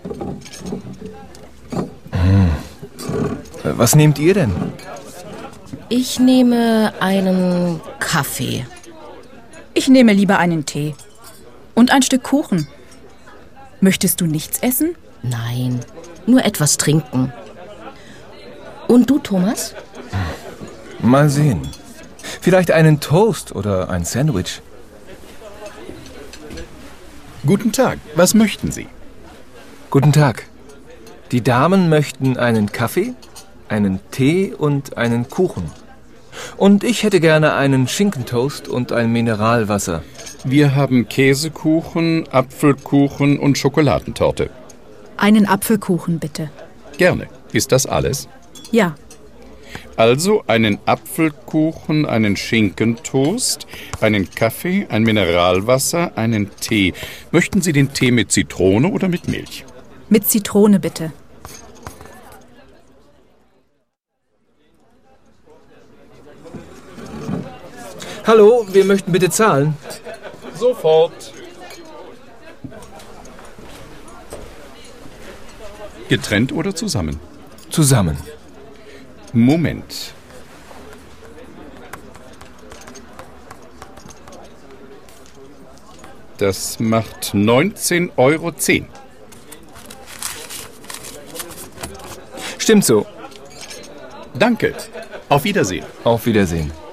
Was nehmt ihr denn? Ich nehme einen Kaffee. Ich nehme lieber einen Tee. Und ein Stück Kuchen. Möchtest du nichts essen? Nein, nur etwas trinken. Und du, Thomas? Mal sehen. Vielleicht einen Toast oder ein Sandwich. Guten Tag, was möchten Sie? Guten Tag. Die Damen möchten einen Kaffee, einen Tee und einen Kuchen. Und ich hätte gerne einen Schinkentoast und ein Mineralwasser. Wir haben Käsekuchen, Apfelkuchen und Schokoladentorte. Einen Apfelkuchen, bitte. Gerne. Ist das alles? Ja. Also einen Apfelkuchen, einen Schinkentoast, einen Kaffee, ein Mineralwasser, einen Tee. Möchten Sie den Tee mit Zitrone oder mit Milch? Mit Zitrone, bitte. Hallo, wir möchten bitte zahlen. Sofort. Getrennt oder zusammen? Zusammen. Moment. Das macht 19,10 €. Stimmt so. Danke. Auf Wiedersehen. Auf Wiedersehen.